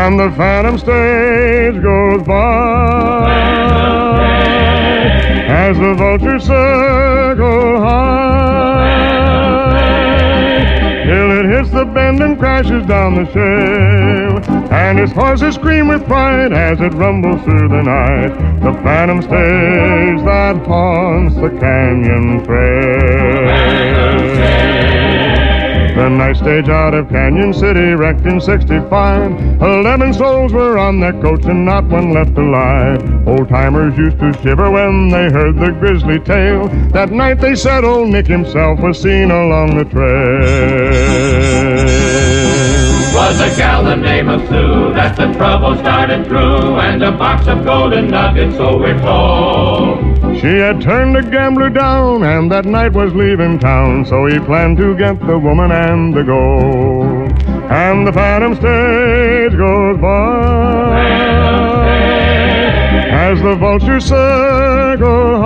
and the phantom stage goes by as the vultures circle high till it hits the bend and crashes down the shale, and its horses scream with pride as it rumbles through the night. The phantom stage that haunts the canyon trail. The night stage out of Canyon City wrecked in '65. 11 souls were on that coach and not one left alive. Old-timers used to shiver when they heard the grisly tale. That night they said old Nick himself was seen along the trail. Was a gal the name of Sue that the trouble started through, and a box of golden nuggets, so we're told. She had turned a gambler down, and that night was leaving town, so he planned to get the woman and the gold. And the phantom stage goes by as the vultures circle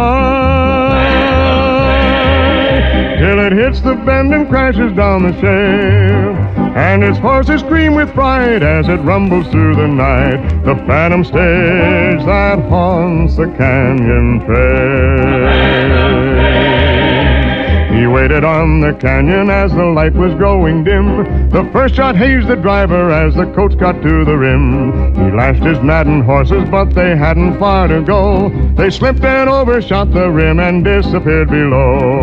high till it hits the bend and crashes down the shale, and its horses scream with fright as it rumbles through the night. The phantom stage that haunts the canyon trail. He waited on the canyon as the light was growing dim. The first shot hazed the driver as the coach got to the rim. He lashed his maddened horses, but they hadn't far to go. They slipped and overshot the rim and disappeared below.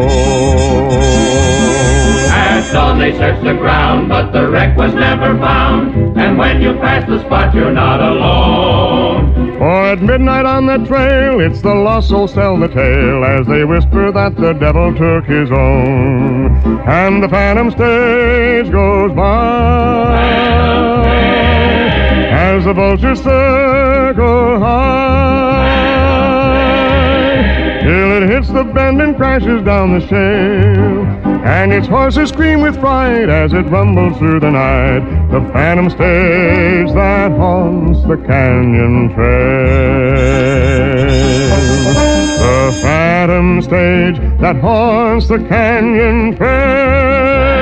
At dawn they searched the ground, but the wreck was never found. And when you pass the spot, you're not alone. For at midnight on that trail, it's the lost souls tell the tale as they whisper that the devil took his own. And the phantom stage goes by as the vultures circle high till it hits the bend and crashes down the shale, and its horses scream with fright as it rumbles through the night. The phantom stage that haunts the canyon trail. The phantom stage that haunts the canyon trail.